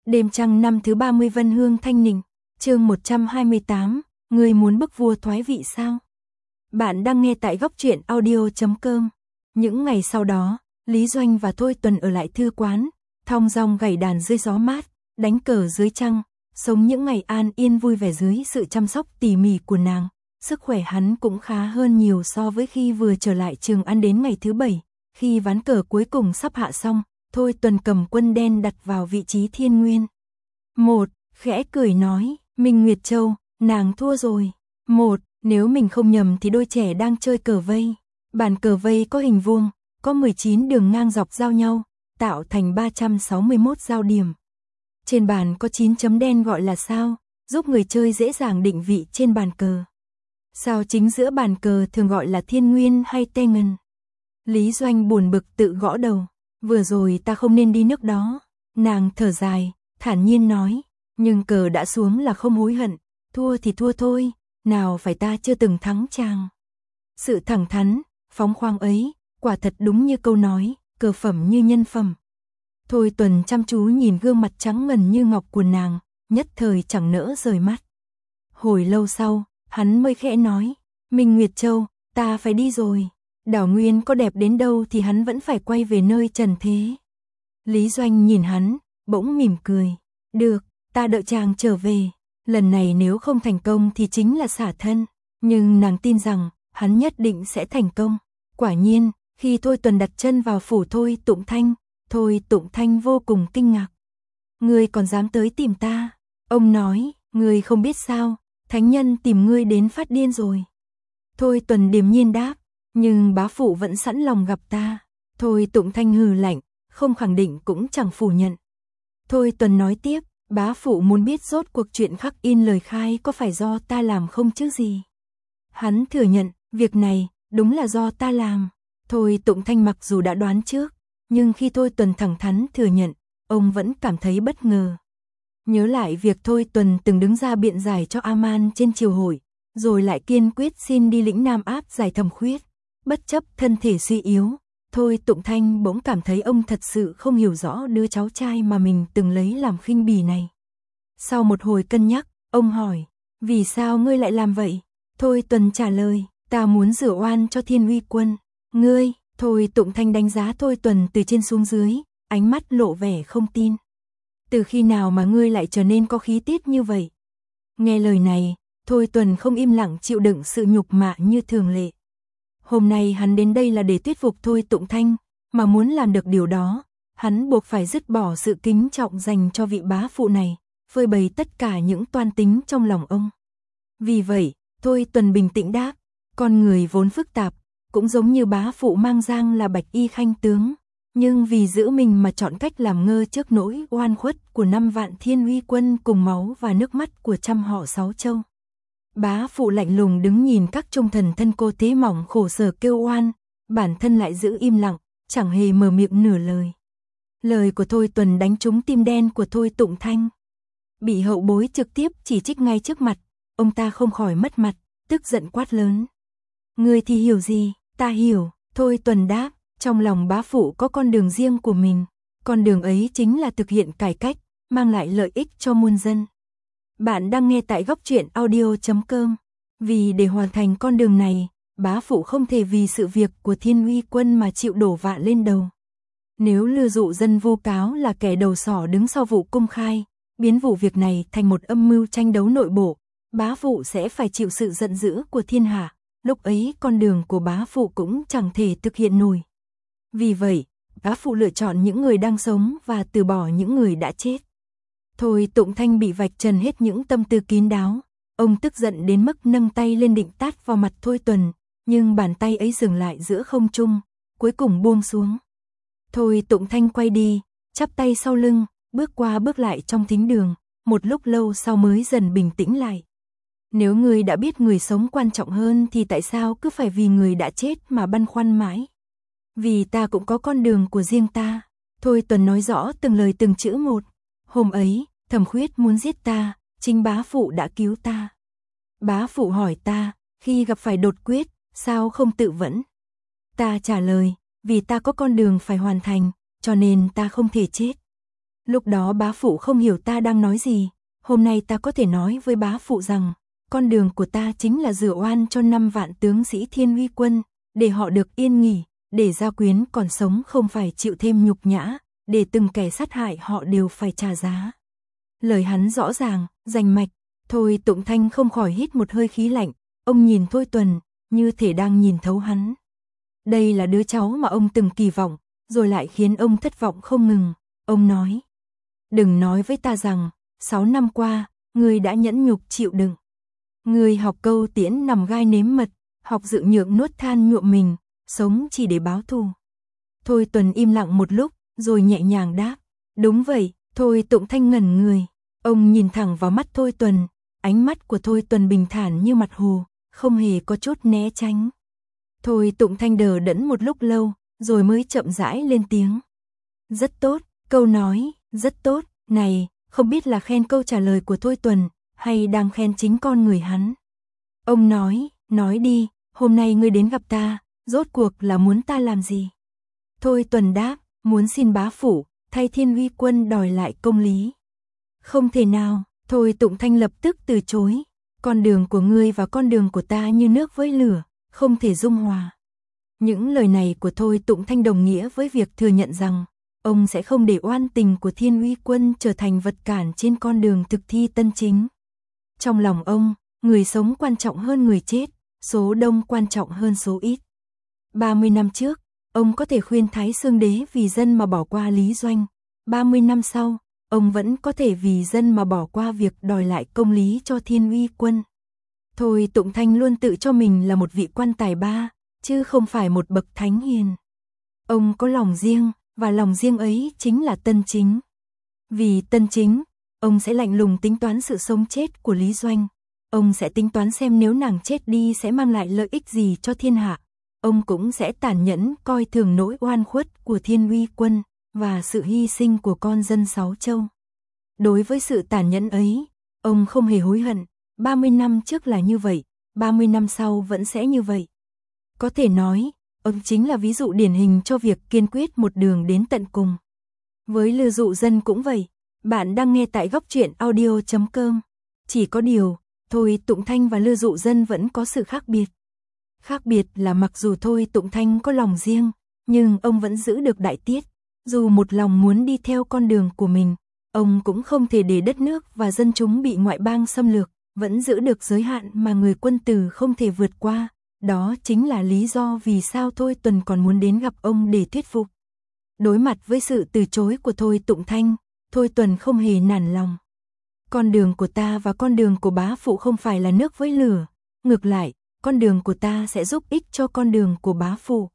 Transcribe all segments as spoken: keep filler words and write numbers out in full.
Đêm trăng năm thứ ba mươi Vân Hương Thanh Ninh, chương một trăm hai mươi tám, người muốn bức vua thoái vị sao? Bạn đang nghe tại góc truyện audio chấm com. Những ngày sau đó, Lý Doanh và Thôi Tuần ở lại thư quán, thong dong gảy đàn dưới gió mát, đánh cờ dưới trăng, sống những ngày an yên vui vẻ dưới sự chăm sóc tỉ mỉ của nàng. Sức khỏe hắn cũng khá hơn nhiều so với khi vừa trở lại Trường An đến ngày thứ bảy, khi ván cờ cuối cùng sắp hạ xong. Thôi Tuần cầm quân đen đặt vào vị trí thiên nguyên. Một, khẽ cười nói, Minh Nguyệt Châu, nàng thua rồi. Một, nếu mình không nhầm thì đôi trẻ đang chơi cờ vây. Bàn cờ vây có hình vuông, có mười chín đường ngang dọc giao nhau, tạo thành ba trăm sáu mươi mốt giao điểm. Trên bàn có chín chấm đen gọi là sao, giúp người chơi dễ dàng định vị trên bàn cờ. Sao chính giữa bàn cờ thường gọi là thiên nguyên hay tê ngân. Lý Doanh buồn bực tự gõ đầu. Vừa rồi ta không nên đi nước đó. Nàng thở dài, thản nhiên nói, nhưng cờ đã xuống là không hối hận, thua thì thua thôi, nào phải ta chưa từng thắng chàng. Sự thẳng thắn, phóng khoáng ấy, quả thật đúng như câu nói, cờ phẩm như nhân phẩm. Thôi Tuần chăm chú nhìn gương mặt trắng ngần như ngọc của nàng, nhất thời chẳng nỡ rời mắt. Hồi lâu sau, hắn mới khẽ nói, Minh Nguyệt Châu, ta phải đi rồi. Đảo Nguyên có đẹp đến đâu thì hắn vẫn phải quay về nơi trần thế. Lý Doanh nhìn hắn, bỗng mỉm cười. Được, ta đợi chàng trở về. Lần này nếu không thành công thì chính là xả thân. Nhưng nàng tin rằng, hắn nhất định sẽ thành công. Quả nhiên, khi Thôi Tuần đặt chân vào phủ Thôi Tụng Thanh, Thôi Tụng Thanh vô cùng kinh ngạc. Ngươi còn dám tới tìm ta? Ông nói, ngươi không biết sao, thánh nhân tìm ngươi đến phát điên rồi. Thôi Tuần điềm nhiên đáp. Nhưng bá phụ vẫn sẵn lòng gặp ta. Thôi Tụng Thanh hừ lạnh, không khẳng định cũng chẳng phủ nhận. Thôi Tuần nói tiếp, bá phụ muốn biết rốt cuộc chuyện khắc in lời khai có phải do ta làm không chứ gì. Hắn thừa nhận, việc này, đúng là do ta làm. Thôi Tụng Thanh mặc dù đã đoán trước, nhưng khi Thôi Tuần thẳng thắn thừa nhận, ông vẫn cảm thấy bất ngờ. Nhớ lại việc Thôi Tuần từng đứng ra biện giải cho A-man trên triều hội, rồi lại kiên quyết xin đi lĩnh Nam áp giải Thẩm Khuyết. Bất chấp thân thể suy yếu, Thôi Tụng Thanh bỗng cảm thấy ông thật sự không hiểu rõ đứa cháu trai mà mình từng lấy làm khinh bỉ này. Sau một hồi cân nhắc, ông hỏi, vì sao ngươi lại làm vậy? Thôi Tuần trả lời, ta muốn rửa oan cho Thiên Uy Quân. Ngươi, Thôi Tụng Thanh đánh giá Thôi Tuần từ trên xuống dưới, ánh mắt lộ vẻ không tin. Từ khi nào mà ngươi lại trở nên có khí tiết như vậy? Nghe lời này, Thôi Tuần không im lặng chịu đựng sự nhục mạ như thường lệ. Hôm nay hắn đến đây là để thuyết phục Thôi Tụng Thanh, mà muốn làm được điều đó, hắn buộc phải dứt bỏ sự kính trọng dành cho vị bá phụ này, phơi bày tất cả những toan tính trong lòng ông. Vì vậy, Thôi Tuần bình tĩnh đáp, con người vốn phức tạp, cũng giống như bá phụ mang giang là bạch y khanh tướng, nhưng vì giữ mình mà chọn cách làm ngơ trước nỗi oan khuất của năm vạn Thiên Uy Quân cùng máu và nước mắt của trăm họ sáu châu. Bá phụ lạnh lùng đứng nhìn các trung thần thân cô tế mỏng khổ sở kêu oan, bản thân lại giữ im lặng, chẳng hề mở miệng nửa lời. Lời của Thôi Tuần đánh trúng tim đen của Thôi Tụng Thanh. Bị hậu bối trực tiếp chỉ trích ngay trước mặt, ông ta không khỏi mất mặt, tức giận quát lớn. Ngươi thì hiểu gì, ta hiểu, Thôi Tuần đáp, trong lòng bá phụ có con đường riêng của mình, con đường ấy chính là thực hiện cải cách, mang lại lợi ích cho muôn dân. Bạn đang nghe tại góc truyện audio chấm com. Vì để hoàn thành con đường này, bá phụ không thể vì sự việc của Thiên Uy Quân mà chịu đổ vạ lên đầu. Nếu lừa dụ dân vu cáo là kẻ đầu sỏ đứng sau vụ công khai, biến vụ việc này thành một âm mưu tranh đấu nội bộ, bá phụ sẽ phải chịu sự giận dữ của thiên hạ, lúc ấy con đường của bá phụ cũng chẳng thể thực hiện nổi. Vì vậy, bá phụ lựa chọn những người đang sống và từ bỏ những người đã chết. Thôi Tụng Thanh bị vạch trần hết những tâm tư kín đáo, ông tức giận đến mức nâng tay lên định tát vào mặt Thôi Tuần, nhưng bàn tay ấy dừng lại giữa không trung, cuối cùng buông xuống. Thôi Tụng Thanh quay đi, chắp tay sau lưng, bước qua bước lại trong thính đường, một lúc lâu sau mới dần bình tĩnh lại. Nếu người đã biết người sống quan trọng hơn thì tại sao cứ phải vì người đã chết mà băn khoăn mãi? Vì ta cũng có con đường của riêng ta. Thôi Tuần nói rõ từng lời từng chữ một. Hôm ấy, Thẩm Khuyết muốn giết ta, chính bá phụ đã cứu ta. Bá phụ hỏi ta, khi gặp phải đột quyết, sao không tự vẫn? Ta trả lời, vì ta có con đường phải hoàn thành, cho nên ta không thể chết. Lúc đó bá phụ không hiểu ta đang nói gì, hôm nay ta có thể nói với bá phụ rằng, con đường của ta chính là rửa oan cho năm vạn tướng sĩ Thiên Uy quân, để họ được yên nghỉ, để gia quyến còn sống không phải chịu thêm nhục nhã, để từng kẻ sát hại họ đều phải trả giá. Lời hắn rõ ràng, rành mạch, Thôi Tụng Thanh không khỏi hít một hơi khí lạnh, ông nhìn Thôi Tuần, như thể đang nhìn thấu hắn. Đây là đứa cháu mà ông từng kỳ vọng, rồi lại khiến ông thất vọng không ngừng. Ông nói, đừng nói với ta rằng, sáu năm qua, ngươi đã nhẫn nhục chịu đựng. Ngươi học câu tiễn nằm gai nếm mật, học dự nhượng nuốt than nhuộm mình, sống chỉ để báo thù. Thôi Tuần im lặng một lúc, rồi nhẹ nhàng đáp, đúng vậy. Thôi Tụng Thanh ngẩn người, ông nhìn thẳng vào mắt Thôi Tuần, ánh mắt của Thôi Tuần bình thản như mặt hồ, không hề có chút né tránh. Thôi Tụng Thanh đờ đẫn một lúc lâu, rồi mới chậm rãi lên tiếng. Rất tốt, câu nói, rất tốt, này, không biết là khen câu trả lời của Thôi Tuần, hay đang khen chính con người hắn. Ông nói, nói đi, hôm nay ngươi đến gặp ta, rốt cuộc là muốn ta làm gì? Thôi Tuần đáp, muốn xin bá phụ, thay Thiên Uy quân đòi lại công lý. Không thể nào, Thôi Tụng Thanh lập tức từ chối, con đường của ngươi và con đường của ta như nước với lửa, không thể dung hòa. Những lời này của Thôi Tụng Thanh đồng nghĩa với việc thừa nhận rằng, ông sẽ không để oan tình của Thiên Uy quân trở thành vật cản trên con đường thực thi tân chính. Trong lòng ông, người sống quan trọng hơn người chết, số đông quan trọng hơn số ít. ba mươi năm trước, ông có thể khuyên Thái Xương Đế vì dân mà bỏ qua Lý Doanh. ba mươi năm sau, ông vẫn có thể vì dân mà bỏ qua việc đòi lại công lý cho Thiên Uy quân. Thôi Tụng Thanh luôn tự cho mình là một vị quan tài ba, chứ không phải một bậc thánh hiền. Ông có lòng riêng, và lòng riêng ấy chính là tân chính. Vì tân chính, ông sẽ lạnh lùng tính toán sự sống chết của Lý Doanh. Ông sẽ tính toán xem nếu nàng chết đi sẽ mang lại lợi ích gì cho thiên hạ. Ông cũng sẽ tàn nhẫn coi thường nỗi oan khuất của Thiên Uy quân và sự hy sinh của con dân Sáu Châu. Đối với sự tàn nhẫn ấy, ông không hề hối hận. ba mươi năm trước là như vậy, ba mươi năm sau vẫn sẽ như vậy. Có thể nói, ông chính là ví dụ điển hình cho việc kiên quyết một đường đến tận cùng. Với Lư Dụ Dân cũng vậy, bạn đang nghe tại góc truyện audio chấm com. Chỉ có điều, Thôi Tụng Thanh và Lư Dụ Dân vẫn có sự khác biệt. Khác biệt là mặc dù Thôi Tụng Thanh có lòng riêng, nhưng ông vẫn giữ được đại tiết. Dù một lòng muốn đi theo con đường của mình, ông cũng không thể để đất nước và dân chúng bị ngoại bang xâm lược, vẫn giữ được giới hạn mà người quân tử không thể vượt qua. Đó chính là lý do vì sao Thôi Tuần còn muốn đến gặp ông để thuyết phục. Đối mặt với sự từ chối của Thôi Tụng Thanh, Thôi Tuần không hề nản lòng. Con đường của ta và con đường của bá phụ không phải là nước với lửa. Ngược lại, con đường của ta sẽ giúp ích cho con đường của bá phụ.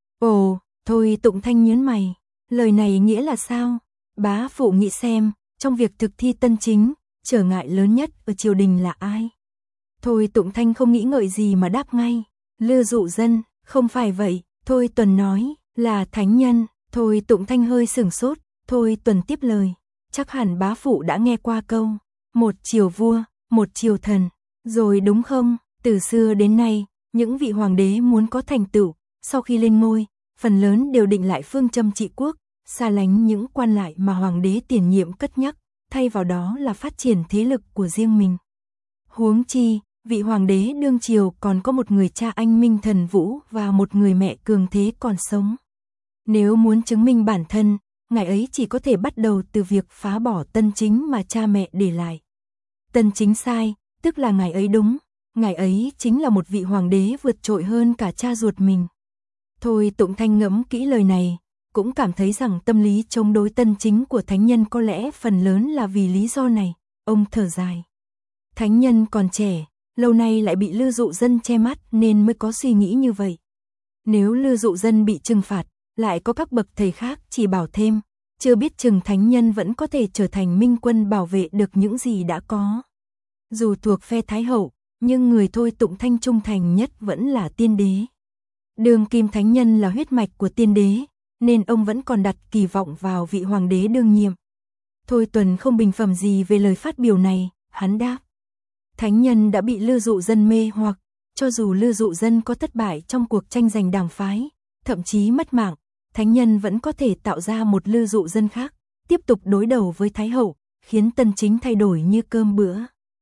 Ồ, Thôi Tụng Thanh nhớn mày. Lời này nghĩa là sao? Bá phụ nghĩ xem, trong việc thực thi tân chính, trở ngại lớn nhất ở triều đình là ai? Thôi Tụng Thanh không nghĩ ngợi gì mà đáp ngay. Lư Dụ Dân, không phải vậy. Thôi Tuần nói, là thánh nhân. Thôi Tụng Thanh hơi sửng sốt. Thôi Tuần tiếp lời. Chắc hẳn bá phụ đã nghe qua câu, một triều vua, một triều thần, rồi đúng không? Từ xưa đến nay, những vị hoàng đế muốn có thành tựu, sau khi lên ngôi, phần lớn đều định lại phương châm trị quốc, xa lánh những quan lại mà hoàng đế tiền nhiệm cất nhắc, thay vào đó là phát triển thế lực của riêng mình. Huống chi, vị hoàng đế đương triều còn có một người cha anh minh thần vũ và một người mẹ cường thế còn sống. Nếu muốn chứng minh bản thân, ngài ấy chỉ có thể bắt đầu từ việc phá bỏ tân chính mà cha mẹ để lại. Tân chính sai, tức là ngài ấy đúng, ngài ấy chính là một vị hoàng đế vượt trội hơn cả cha ruột mình. Thôi Tụng Thanh ngẫm kỹ lời này, cũng cảm thấy rằng tâm lý chống đối tân chính của thánh nhân có lẽ phần lớn là vì lý do này. Ông thở dài. Thánh nhân còn trẻ, lâu nay lại bị Lư Dụ Dân che mắt nên mới có suy nghĩ như vậy. Nếu Lư Dụ Dân bị trừng phạt, lại có các bậc thầy khác chỉ bảo thêm, chưa biết chừng thánh nhân vẫn có thể trở thành minh quân bảo vệ được những gì đã có. Dù thuộc phe Thái Hậu, nhưng người Thôi Tụng Thanh trung thành nhất vẫn là tiên đế. Đường kim thánh nhân là huyết mạch của tiên đế, nên ông vẫn còn đặt kỳ vọng vào vị hoàng đế đương nhiệm. Thôi Tuần không bình phẩm gì về lời phát biểu này, hắn đáp. Thánh nhân đã bị Lư Dụ Dân mê hoặc, cho dù Lư Dụ Dân có thất bại trong cuộc tranh giành đảng phái, thậm chí mất mạng, thánh nhân vẫn có thể tạo ra một Lư Dụ Dân khác, tiếp tục đối đầu với Thái hậu, khiến Tân Chính thay đổi như cơm bữa.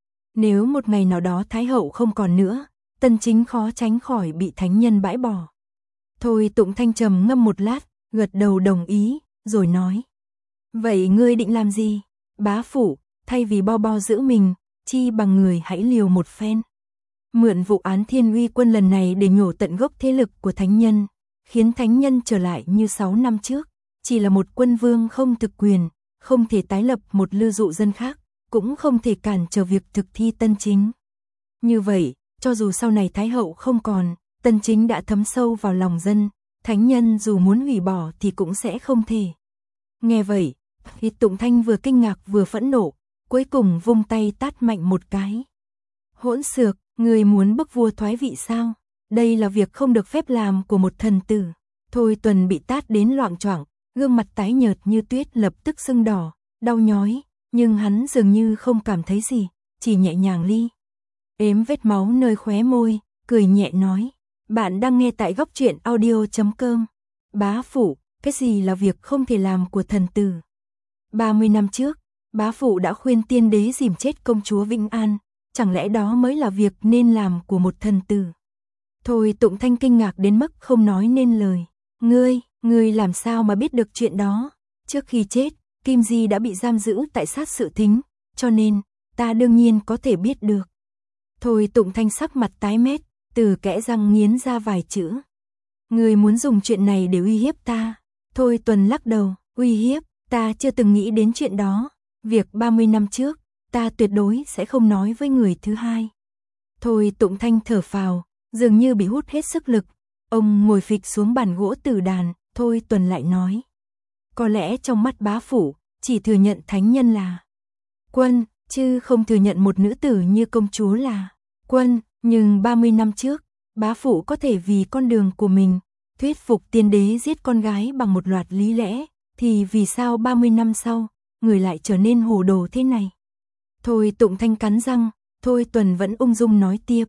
Nếu một ngày nào đó Thái hậu không còn nữa, Tân Chính khó tránh khỏi bị thánh nhân bãi bỏ. Thôi Tụng Thanh trầm ngâm một lát, gật đầu đồng ý, rồi nói. Vậy ngươi định làm gì? Bá phụ, thay vì bo bo giữ mình, chi bằng người hãy liều một phen. Mượn vụ án Thiên Uy Quân lần này để nhổ tận gốc thế lực của thánh nhân, khiến thánh nhân trở lại như sáu năm trước, chỉ là một quân vương không thực quyền, không thể tái lập một lư dụ dân khác, cũng không thể cản trở việc thực thi Tân Chính. Như vậy, cho dù sau này Thái hậu không còn, Tân Chính đã thấm sâu vào lòng dân, thánh nhân dù muốn hủy bỏ thì cũng sẽ không thể. Nghe vậy, thì Tụng Thanh vừa kinh ngạc vừa phẫn nộ, cuối cùng vung tay tát mạnh một cái. Hỗn xược, người muốn bức vua thoái vị sao? Đây là việc không được phép làm của một thần tử. Thôi Tuần bị tát đến loạng choạng, gương mặt tái nhợt như tuyết lập tức sưng đỏ, đau nhói, nhưng hắn dường như không cảm thấy gì, chỉ nhẹ nhàng li ếm vết máu nơi khóe môi, cười nhẹ nói. Bạn đang nghe tại góc truyện audio chấm com. Bá phụ, cái gì là việc không thể làm của thần tử? ba mươi năm trước, bá phụ đã khuyên tiên đế dìm chết công chúa Vĩnh An, chẳng lẽ đó mới là việc nên làm của một thần tử? Thôi Tụng Thanh kinh ngạc đến mức không nói nên lời. Ngươi, ngươi làm sao mà biết được chuyện đó? Trước khi chết, Kim Di đã bị giam giữ tại sát sự thính, cho nên, ta đương nhiên có thể biết được. Thôi Tụng Thanh sắc mặt tái mét, từ kẽ răng nghiến ra vài chữ. Ngươi muốn dùng chuyện này để uy hiếp ta? Thôi Tuần lắc đầu, uy hiếp, ta chưa từng nghĩ đến chuyện đó. Việc ba mươi năm trước, ta tuyệt đối sẽ không nói với người thứ hai. Thôi Tụng Thanh thở phào, dường như bị hút hết sức lực. Ông ngồi phịch xuống bàn gỗ tử đàn, Thôi Tuần lại nói. Có lẽ trong mắt bá phụ, chỉ thừa nhận thánh nhân là quân, chứ không thừa nhận một nữ tử như công chúa là quân. Nhưng ba mươi năm trước, bá phụ có thể vì con đường của mình, thuyết phục tiên đế giết con gái bằng một loạt lý lẽ, thì vì sao ba mươi năm sau, người lại trở nên hồ đồ thế này? Thôi Tụng Thanh cắn răng, Thôi Tuần vẫn ung dung nói tiếp.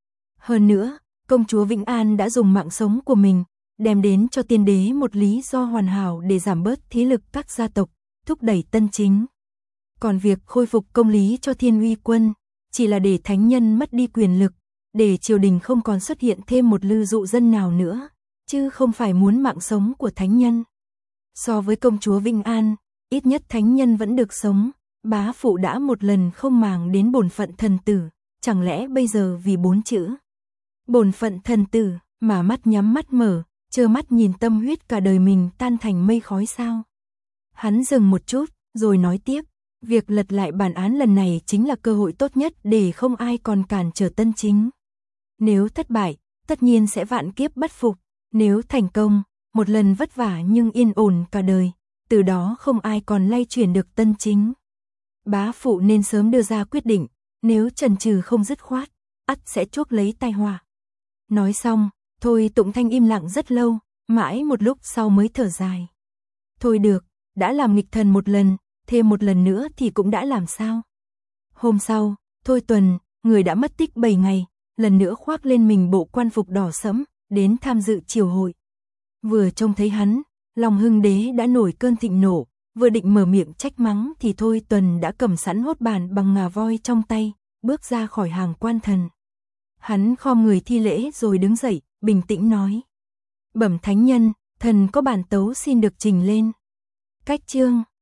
Hơn nữa, công chúa Vĩnh An đã dùng mạng sống của mình, đem đến cho tiên đế một lý do hoàn hảo để giảm bớt thế lực các gia tộc, thúc đẩy Tân Chính. Còn việc khôi phục công lý cho Thiên Uy Quân, chỉ là để thánh nhân mất đi quyền lực, để triều đình không còn xuất hiện thêm một lư dụ dân nào nữa, chứ không phải muốn mạng sống của thánh nhân. So với công chúa Vĩnh An, ít nhất thánh nhân vẫn được sống, bá phụ đã một lần không màng đến bổn phận thần tử, chẳng lẽ bây giờ vì bốn chữ bổn phận thần tử mà mắt nhắm mắt mở, trơ mắt nhìn tâm huyết cả đời mình tan thành mây khói sao? Hắn dừng một chút, rồi nói tiếp, việc lật lại bản án lần này chính là cơ hội tốt nhất để không ai còn cản trở Tân Chính. Nếu thất bại, tất nhiên sẽ vạn kiếp bất phục, nếu thành công, một lần vất vả nhưng yên ổn cả đời, từ đó không ai còn lay chuyển được Tân Chính. Bá phụ nên sớm đưa ra quyết định, nếu chần chừ không dứt khoát, ắt sẽ chuốc lấy tai họa. Nói xong, Thôi Tụng Thanh im lặng rất lâu, mãi một lúc sau mới thở dài. Thôi được, đã làm nghịch thần một lần, thêm một lần nữa thì cũng đã làm sao. Hôm sau, Thôi Tuần, người đã mất tích bảy ngày, lần nữa khoác lên mình bộ quan phục đỏ sẫm, đến tham dự triều hội. Vừa trông thấy hắn, lòng Hưng đế đã nổi cơn thịnh nộ, vừa định mở miệng trách mắng thì Thôi Tuần đã cầm sẵn hốt bàn bằng ngà voi trong tay, bước ra khỏi hàng quan thần. Hắn khom người thi lễ rồi đứng dậy, bình tĩnh nói. Bẩm thánh nhân, thần có bản tấu xin được trình lên. Cách chương